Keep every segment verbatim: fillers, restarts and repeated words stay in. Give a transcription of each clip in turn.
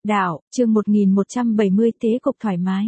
Đạo, chương một nghìn một trăm bảy mươi Thế cục thoải mái.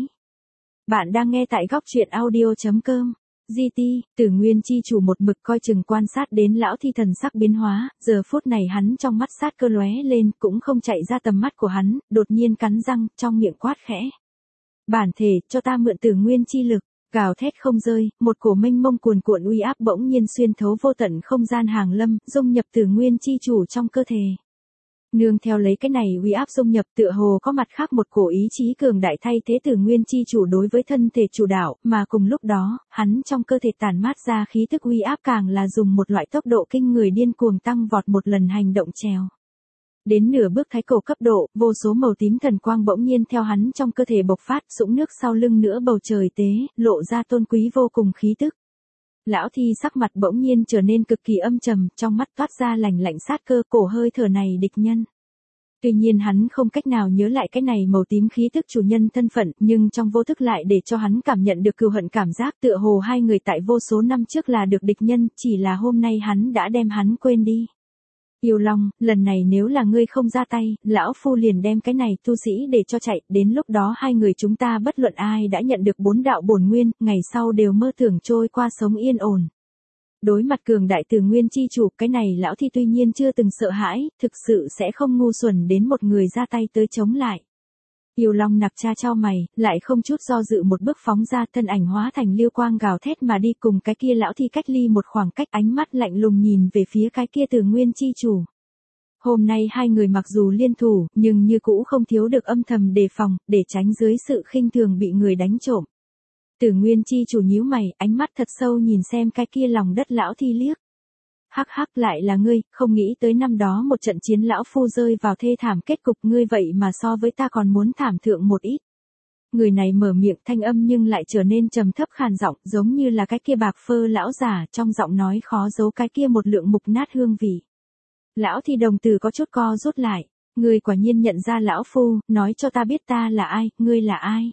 Bạn đang nghe tại góc truyện audio.com. giê tê, Tử Nguyên chi chủ một mực coi chừng quan sát đến lão thi thần sắc biến hóa, giờ phút này hắn trong mắt sát cơ lóe lên, cũng không chạy ra tầm mắt của hắn, đột nhiên cắn răng, trong miệng quát khẽ. Bản thể, cho ta mượn Tử Nguyên chi lực. Gào thét không rơi, một cổ mênh mông cuồn cuộn uy áp bỗng nhiên xuyên thấu vô tận không gian hàng lâm, dung nhập Tử Nguyên chi chủ trong cơ thể. Nương theo lấy cái này uy áp dung nhập, tựa hồ có mặt khác một cổ ý chí cường đại thay thế Tử Nguyên chi chủ đối với thân thể chủ đạo, mà cùng lúc đó, hắn trong cơ thể tản mát ra khí tức uy áp càng là dùng một loại tốc độ kinh người điên cuồng tăng vọt một lần hành động trèo. Đến nửa bước thái cổ cấp độ, vô số màu tím thần quang bỗng nhiên theo hắn trong cơ thể bộc phát, sũng nước sau lưng nữa bầu trời tế, lộ ra tôn quý vô cùng khí tức. Lão thi sắc mặt bỗng nhiên trở nên cực kỳ âm trầm, trong mắt toát ra lạnh lạnh sát cơ, cổ hơi thở này địch nhân. Tuy nhiên hắn không cách nào nhớ lại cái này màu tím khí tức chủ nhân thân phận, nhưng trong vô thức lại để cho hắn cảm nhận được cừu hận cảm giác, tựa hồ hai người tại vô số năm trước là được địch nhân, chỉ là hôm nay hắn đã đem hắn quên đi. Yêu Long, lần này nếu là ngươi không ra tay, lão phu liền đem cái này tu sĩ để cho chạy, đến lúc đó hai người chúng ta bất luận ai đã nhận được bốn đạo bổn nguyên, ngày sau đều mơ tưởng trôi qua sống yên ổn. Đối mặt cường đại Tử Nguyên chi chủ, cái này lão thi tuy nhiên chưa từng sợ hãi, thực sự sẽ không ngu xuẩn đến một người ra tay tới chống lại. Yêu Long nặc cha chau mày, lại không chút do dự một bước phóng ra, thân ảnh hóa thành lưu quang gào thét mà đi, cùng cái kia lão thi cách ly một khoảng cách, ánh mắt lạnh lùng nhìn về phía cái kia Tử Nguyên chi chủ. Hôm nay hai người mặc dù liên thủ, nhưng như cũ không thiếu được âm thầm đề phòng, để tránh dưới sự khinh thường bị người đánh trộm. Tử Nguyên chi chủ nhíu mày, ánh mắt thật sâu nhìn xem cái kia lòng đất lão thi liếc. Hắc hắc, lại là ngươi, không nghĩ tới năm đó một trận chiến lão phu rơi vào thê thảm kết cục, ngươi vậy mà so với ta còn muốn thảm thượng một ít. Người này mở miệng, thanh âm nhưng lại trở nên trầm thấp khàn giọng, giống như là cái kia bạc phơ lão già, trong giọng nói khó giấu cái kia một lượng mục nát hương vị. Lão thi đồng tử có chút co rút lại, ngươi quả nhiên nhận ra lão phu, nói cho ta biết ta là ai, ngươi là ai.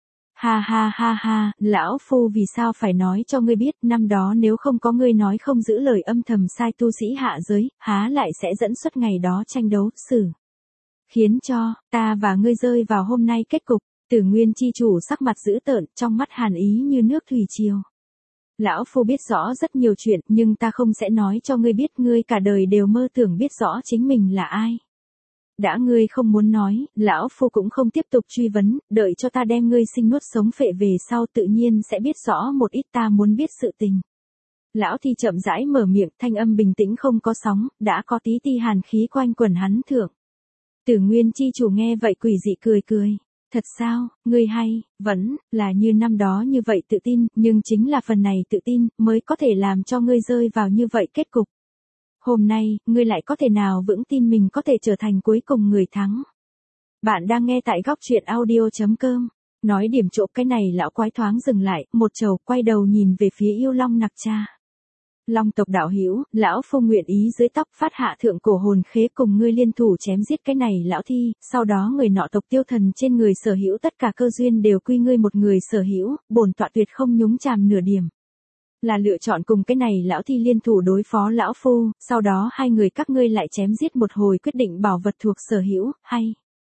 Ha ha ha ha, lão phu vì sao phải nói cho ngươi biết, năm đó nếu không có ngươi nói không giữ lời âm thầm sai tu sĩ hạ giới, há lại sẽ dẫn xuất ngày đó tranh đấu, xử. Khiến cho, ta và ngươi rơi vào hôm nay kết cục. Tử Nguyên chi chủ sắc mặt dữ tợn, trong mắt hàn ý như nước thủy triều. Lão phu biết rõ rất nhiều chuyện, nhưng ta không sẽ nói cho ngươi biết, ngươi cả đời đều mơ tưởng biết rõ chính mình là ai. Đã ngươi không muốn nói, lão phu cũng không tiếp tục truy vấn, đợi cho ta đem ngươi sinh nuốt sống phệ về sau tự nhiên sẽ biết rõ một ít ta muốn biết sự tình. Lão thi chậm rãi mở miệng, thanh âm bình tĩnh không có sóng, đã có tí ti hàn khí quanh quần hắn thượng. Tử Nguyên chi chủ nghe vậy quỷ dị cười cười. Thật sao, ngươi hay, vẫn là như năm đó như vậy tự tin, nhưng chính là phần này tự tin, mới có thể làm cho ngươi rơi vào như vậy kết cục. Hôm nay, ngươi lại có thể nào vững tin mình có thể trở thành cuối cùng người thắng. Bạn đang nghe tại góc truyện audio.com. Nói điểm chỗ cái này lão quái thoáng dừng lại, một trầu quay đầu nhìn về phía Yêu Long nặc cha. Long tộc đạo hữu, lão phu nguyện ý dưới tóc phát hạ thượng cổ hồn khế cùng ngươi liên thủ chém giết cái này lão thi, sau đó người nọ tộc tiêu thần trên người sở hữu tất cả cơ duyên đều quy ngươi một người sở hữu, bổn tọa tuyệt không nhúng chàm nửa điểm. Là lựa chọn cùng cái này lão thi liên thủ đối phó lão phu, sau đó hai người các ngươi lại chém giết một hồi quyết định bảo vật thuộc sở hữu, hay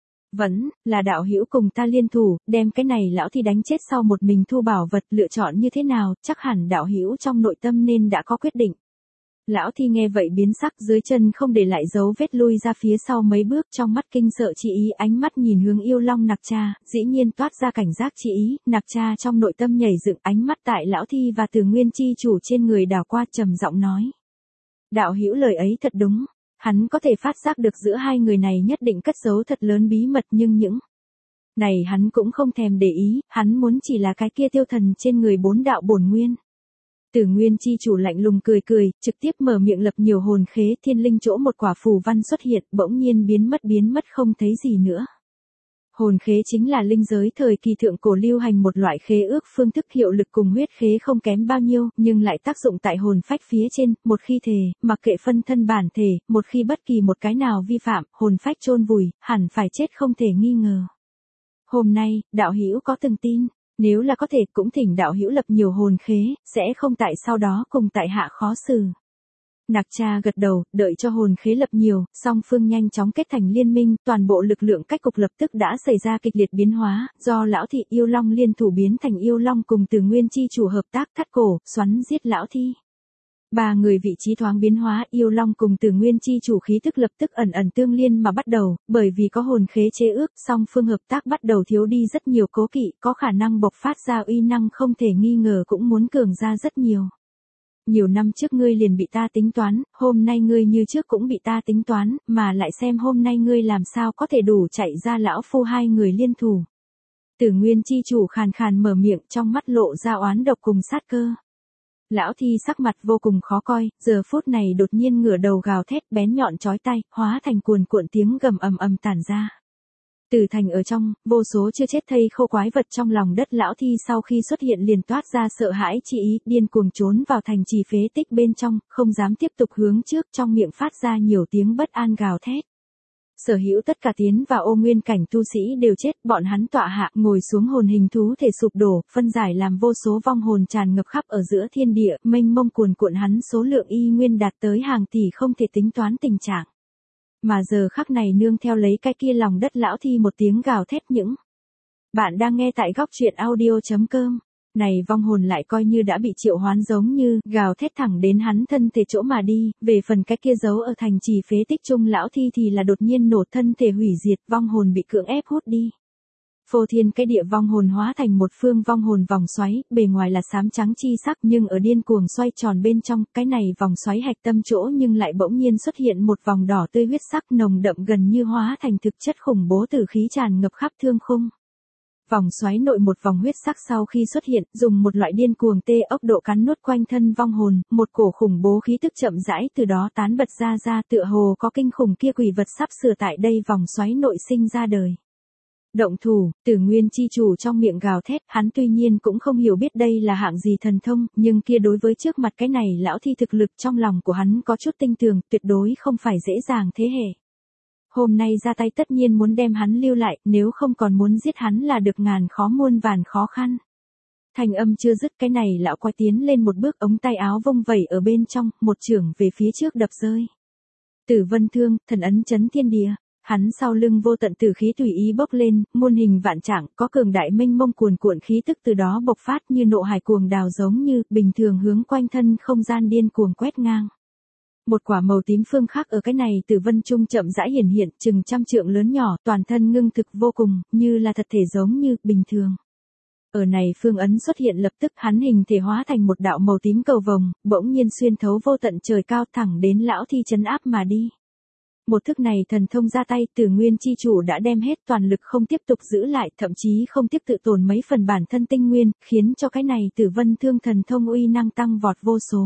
vẫn là đạo hữu cùng ta liên thủ, đem cái này lão thi đánh chết sau một mình thu bảo vật, lựa chọn như thế nào, chắc hẳn đạo hữu trong nội tâm nên đã có quyết định. Lão thi nghe vậy biến sắc, dưới chân không để lại dấu vết lui ra phía sau mấy bước, trong mắt kinh sợ chi ý, ánh mắt nhìn hướng Yêu Long nặc cha, dĩ nhiên toát ra cảnh giác chi ý, nặc cha trong nội tâm nhảy dựng, ánh mắt tại lão thi và Tử Nguyên chi chủ trên người đảo qua, trầm giọng nói. Đạo hữu lời ấy thật đúng. Hắn có thể phát giác được giữa hai người này nhất định cất giấu thật lớn bí mật, nhưng những này hắn cũng không thèm để ý, hắn muốn chỉ là cái kia tiêu thần trên người bốn đạo bổn nguyên. Tử Nguyên chi chủ lạnh lùng cười cười, trực tiếp mở miệng lập nhiều hồn khế, thiên linh chỗ một quả phù văn xuất hiện, bỗng nhiên biến mất biến mất không thấy gì nữa. Hồn khế chính là linh giới thời kỳ thượng cổ lưu hành một loại khế ước, phương thức hiệu lực cùng huyết khế không kém bao nhiêu, nhưng lại tác dụng tại hồn phách phía trên, một khi thề, mặc kệ phân thân bản thể, một khi bất kỳ một cái nào vi phạm, hồn phách chôn vùi, hẳn phải chết không thể nghi ngờ. Hôm nay, đạo hữu có từng tin, nếu là có thể cũng thỉnh đạo hữu lập nhiều hồn khế, sẽ không tại sau đó cùng tại hạ khó xử. Nạc Cha gật đầu, đợi cho hồn khế lập nhiều, song phương nhanh chóng kết thành liên minh, toàn bộ lực lượng cách cục lập tức đã xảy ra kịch liệt biến hóa, do lão thị yêu long liên thủ biến thành yêu long cùng Từ Nguyên chi chủ hợp tác thắt cổ, xoắn giết lão thi. Ba người vị trí thoáng biến hóa, yêu long cùng Từ Nguyên chi chủ khí tức lập tức ẩn ẩn tương liên mà bắt đầu, bởi vì có hồn khế chế ước, song phương hợp tác bắt đầu thiếu đi rất nhiều cố kỵ, có khả năng bộc phát ra uy năng không thể nghi ngờ cũng muốn cường ra rất nhiều. Nhiều năm trước ngươi liền bị ta tính toán, hôm nay ngươi như trước cũng bị ta tính toán, mà lại xem hôm nay ngươi làm sao có thể đủ chạy ra lão phu hai người liên thủ. Từ Nguyên chi chủ khàn khàn mở miệng, trong mắt lộ ra oán độc cùng sát cơ. Lão thi sắc mặt vô cùng khó coi, giờ phút này đột nhiên ngửa đầu gào thét bén nhọn chói tai, hóa thành cuồn cuộn tiếng gầm ầm ầm tản ra. Từ thành ở trong, vô số chưa chết thây khô quái vật trong lòng đất lão thi sau khi xuất hiện liền toát ra sợ hãi chi ý, điên cuồng trốn vào thành trì phế tích bên trong, không dám tiếp tục hướng trước, trong miệng phát ra nhiều tiếng bất an gào thét. Sở hữu tất cả tiến vào ô nguyên cảnh tu sĩ đều chết, bọn hắn tọa hạ ngồi xuống hồn hình thú thể sụp đổ, phân giải làm vô số vong hồn tràn ngập khắp ở giữa thiên địa, mênh mông cuồn cuộn hắn số lượng y nguyên đạt tới hàng tỷ không thể tính toán tình trạng. Mà giờ khắc này nương theo lấy cái kia lòng đất lão thi một tiếng gào thét những. Bạn đang nghe tại góc truyện audio.com. Này vong hồn lại coi như đã bị triệu hoán giống như, gào thét thẳng đến hắn thân thể chỗ mà đi, về phần cái kia giấu ở thành trì phế tích trung lão thi thì là đột nhiên nổ thân thể hủy diệt, vong hồn bị cưỡng ép hút đi. Phô thiên cái địa vong hồn hóa thành một phương vong hồn vòng xoáy, bề ngoài là xám trắng chi sắc nhưng ở điên cuồng xoay tròn bên trong, cái này vòng xoáy hạch tâm chỗ nhưng lại bỗng nhiên xuất hiện một vòng đỏ tươi huyết sắc nồng đậm gần như hóa thành thực chất khủng bố tử khí tràn ngập khắp thương khung. Vòng xoáy nội một vòng huyết sắc sau khi xuất hiện, dùng một loại điên cuồng tê ốc độ cắn nuốt quanh thân vong hồn, một cổ khủng bố khí tức chậm rãi từ đó tán bật ra ra tựa hồ có kinh khủng kia quỷ vật sắp sửa tại đây vòng xoáy nội sinh ra đời. Động thủ, Từ Nguyên chi chủ trong miệng gào thét, hắn tuy nhiên cũng không hiểu biết đây là hạng gì thần thông, nhưng kia đối với trước mặt cái này lão thi thực lực trong lòng của hắn có chút tinh tường, tuyệt đối không phải dễ dàng thế hệ. Hôm nay ra tay tất nhiên muốn đem hắn lưu lại, nếu không còn muốn giết hắn là được ngàn khó muôn vàn khó khăn. Thành âm chưa dứt cái này lão quái tiến lên một bước ống tay áo vung vẩy ở bên trong, một chưởng về phía trước đập rơi. Tử vân thương, thần ấn chấn thiên địa. Hắn sau lưng vô tận tử khí tùy ý bốc lên, muôn hình vạn trạng, có cường đại mênh mông cuồn cuộn khí tức từ đó bộc phát như nộ hải cuồng đào giống như, bình thường hướng quanh thân không gian điên cuồng quét ngang. Một quả màu tím phương khác ở cái này Tử vân trung chậm rãi hiển hiện, chừng trăm trượng lớn nhỏ, toàn thân ngưng thực vô cùng, như là thật thể giống như, bình thường. Ở này phương ấn xuất hiện lập tức hắn hình thể hóa thành một đạo màu tím cầu vồng, bỗng nhiên xuyên thấu vô tận trời cao thẳng đến lão thi trấn áp mà đi. Một thức này thần thông ra tay, Từ Nguyên chi chủ đã đem hết toàn lực không tiếp tục giữ lại, thậm chí không tiếp tự tồn mấy phần bản thân tinh nguyên, khiến cho cái này Tử vân thương thần thông uy năng tăng vọt vô số.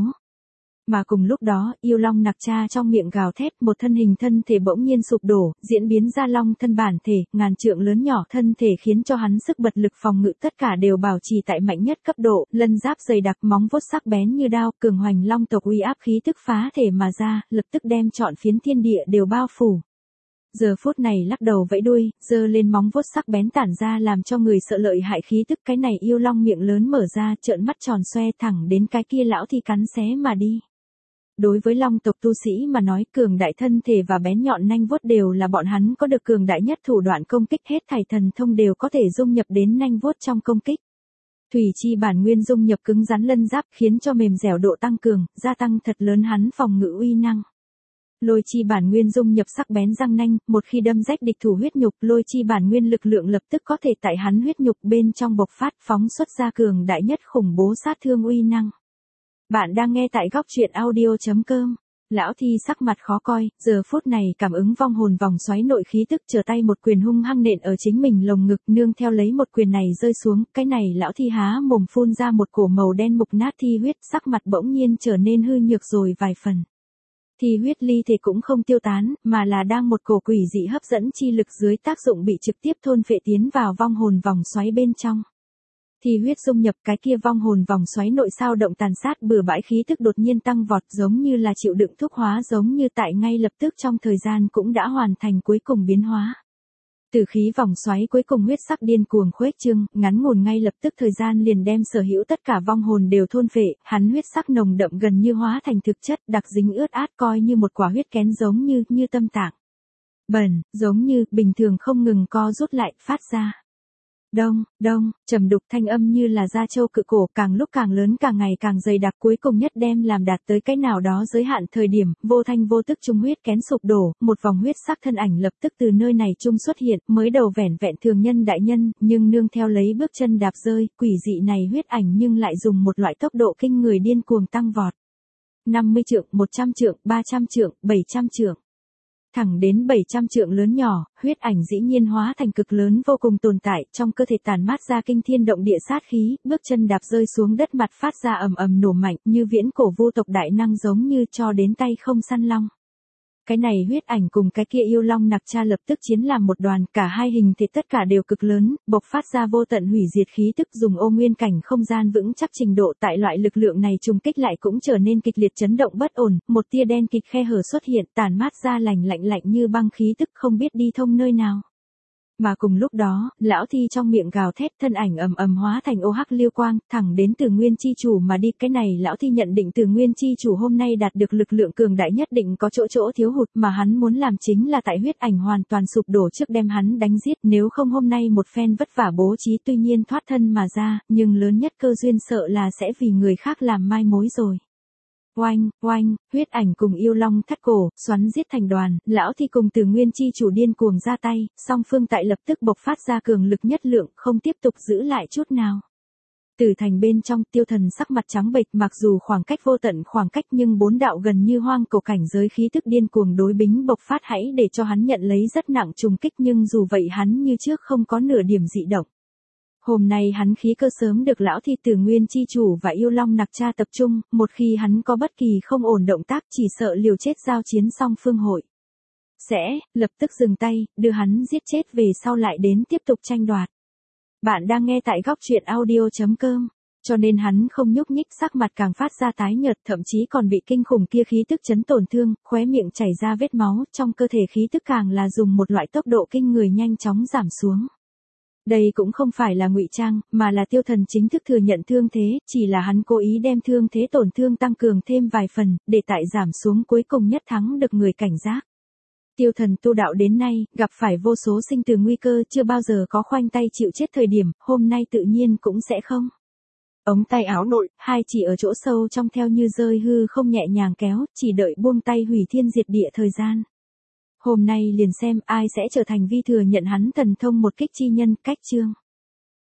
Mà cùng lúc đó, yêu long Nạc Cha trong miệng gào thét, một thân hình thân thể bỗng nhiên sụp đổ, diễn biến ra long thân bản thể, ngàn trượng lớn nhỏ thân thể khiến cho hắn sức bật lực phòng ngự tất cả đều bảo trì tại mạnh nhất cấp độ, lân giáp dày đặc móng vuốt sắc bén như đao, cường hoành long tộc uy áp khí tức phá thể mà ra, lập tức đem trọn phiến thiên địa đều bao phủ. Giờ phút này lắc đầu vẫy đuôi, giơ lên móng vuốt sắc bén tản ra làm cho người sợ lợi hại khí tức, cái này yêu long miệng lớn mở ra, trợn mắt tròn xoe thẳng đến cái kia lão thi cắn xé mà đi. Đối với long tộc tu sĩ mà nói, cường đại thân thể và bén nhọn nanh vuốt đều là bọn hắn có được cường đại nhất thủ đoạn công kích, hết thảy thần thông đều có thể dung nhập đến nanh vuốt trong công kích. Thủy chi bản nguyên dung nhập cứng rắn lân giáp khiến cho mềm dẻo độ tăng cường, gia tăng thật lớn hắn phòng ngự uy năng. Lôi chi bản nguyên dung nhập sắc bén răng nanh, một khi đâm rách địch thủ huyết nhục, lôi chi bản nguyên lực lượng lập tức có thể tại hắn huyết nhục bên trong bộc phát, phóng xuất ra cường đại nhất khủng bố sát thương uy năng. Bạn đang nghe tại góc truyện audio.com. Lão thi sắc mặt khó coi, giờ phút này cảm ứng vong hồn vòng xoáy nội khí tức, trở tay một quyền hung hăng nện ở chính mình lồng ngực, nương theo lấy một quyền này rơi xuống, cái này lão thi há mồm phun ra một cổ màu đen mục nát thi huyết, sắc mặt bỗng nhiên trở nên hư nhược rồi vài phần. Thi huyết ly thể cũng không tiêu tán, mà là đang một cổ quỷ dị hấp dẫn chi lực dưới tác dụng bị trực tiếp thôn phệ tiến vào vong hồn vòng xoáy bên trong. Thi huyết dung nhập cái kia vong hồn vòng xoáy nội sao động tàn sát bừa bãi khí tức đột nhiên tăng vọt, giống như là chịu đựng thuốc hóa, giống như tại ngay lập tức trong thời gian cũng đã hoàn thành cuối cùng biến hóa. Từ khí vòng xoáy cuối cùng huyết sắc điên cuồng khuếch trương, ngắn ngủn ngay lập tức thời gian liền đem sở hữu tất cả vong hồn đều thôn phệ, hắn huyết sắc nồng đậm gần như hóa thành thực chất, đặc dính ướt át coi như một quả huyết kén giống như, như tâm tạng. Bẩn, giống như, bình thường không ngừng co rút lại, phát ra. Đông, đông, trầm đục thanh âm như là da trâu cự cổ, càng lúc càng lớn càng ngày càng dày đặc, cuối cùng nhất đem làm đạt tới cái nào đó giới hạn thời điểm, vô thanh vô tức trung huyết kén sụp đổ, một vòng huyết sắc thân ảnh lập tức từ nơi này trung xuất hiện, mới đầu vẻn vẹn thường nhân đại nhân, nhưng nương theo lấy bước chân đạp rơi, quỷ dị này huyết ảnh nhưng lại dùng một loại tốc độ kinh người điên cuồng tăng vọt. năm mươi trượng, một trăm trượng, ba trăm trượng, bảy trăm trượng. Thẳng đến bảy trăm trượng lớn nhỏ, huyết ảnh dĩ nhiên hóa thành cực lớn vô cùng tồn tại, trong cơ thể tản mát ra kinh thiên động địa sát khí, bước chân đạp rơi xuống đất mặt phát ra ầm ầm nổ mạnh, như viễn cổ vu tộc đại năng giống như cho đến tay không săn long. Cái này huyết ảnh cùng cái kia yêu long nặc cha lập tức chiến làm một đoàn, cả hai hình thể tất cả đều cực lớn, bộc phát ra vô tận hủy diệt khí tức, dùng ô nguyên cảnh không gian vững chắc trình độ tại loại lực lượng này trùng kích lại cũng trở nên kịch liệt chấn động bất ổn, một tia đen kịt khe hở xuất hiện, tản mát ra lạnh lạnh lạnh như băng khí tức không biết đi thông nơi nào. Mà cùng lúc đó, lão thi trong miệng gào thét, thân ảnh ầm ầm hóa thành ô hắc liêu quang, thẳng đến Từ Nguyên chi chủ mà đi. Cái này lão thi nhận định Từ Nguyên chi chủ hôm nay đạt được lực lượng cường đại nhất định có chỗ chỗ thiếu hụt, mà hắn muốn làm chính là tại huyết ảnh hoàn toàn sụp đổ trước đem hắn đánh giết, nếu không hôm nay một phen vất vả bố trí tuy nhiên thoát thân mà ra, nhưng lớn nhất cơ duyên sợ là sẽ vì người khác làm mai mối rồi. Oanh, oanh, huyết ảnh cùng yêu long thắt cổ, xoắn giết thành đoàn, lão thi cùng Từ Nguyên chi chủ điên cuồng ra tay, song phương tại lập tức bộc phát ra cường lực nhất lượng, không tiếp tục giữ lại chút nào. Tử thành bên trong, Tiêu Thần sắc mặt trắng bệch, mặc dù khoảng cách vô tận khoảng cách nhưng bốn đạo gần như hoang cổ cảnh giới khí tức điên cuồng đối bính bộc phát hãy để cho hắn nhận lấy rất nặng trùng kích, nhưng dù vậy hắn như trước không có nửa điểm dị động. Hôm nay hắn khí cơ sớm được lão thi Từ Nguyên chi chủ và yêu long nặc cha tập trung, một khi hắn có bất kỳ không ổn động tác chỉ sợ liều chết giao chiến song phương hội. Sẽ, lập tức dừng tay, đưa hắn giết chết về sau lại đến tiếp tục tranh đoạt. Bạn đang nghe tại góc truyện audio chấm com, cho nên hắn không nhúc nhích, sắc mặt càng phát ra tái nhợt, thậm chí còn bị kinh khủng kia khí tức chấn tổn thương, khóe miệng chảy ra vết máu, trong cơ thể khí tức càng là dùng một loại tốc độ kinh người nhanh chóng giảm xuống. Đây cũng không phải là ngụy trang, mà là Tiêu Thần chính thức thừa nhận thương thế, chỉ là hắn cố ý đem thương thế tổn thương tăng cường thêm vài phần, để tại giảm xuống cuối cùng nhất thắng được người cảnh giác. Tiêu Thần tu đạo đến nay, gặp phải vô số sinh tử nguy cơ, chưa bao giờ có khoanh tay chịu chết thời điểm, hôm nay tự nhiên cũng sẽ không. Ống tay áo nội, hai chỉ ở chỗ sâu trong theo như rơi hư không nhẹ nhàng kéo, chỉ đợi buông tay hủy thiên diệt địa thời gian. Hôm nay liền xem ai sẽ trở thành vi thừa nhận hắn thần thông một kích chi nhân, cách chương.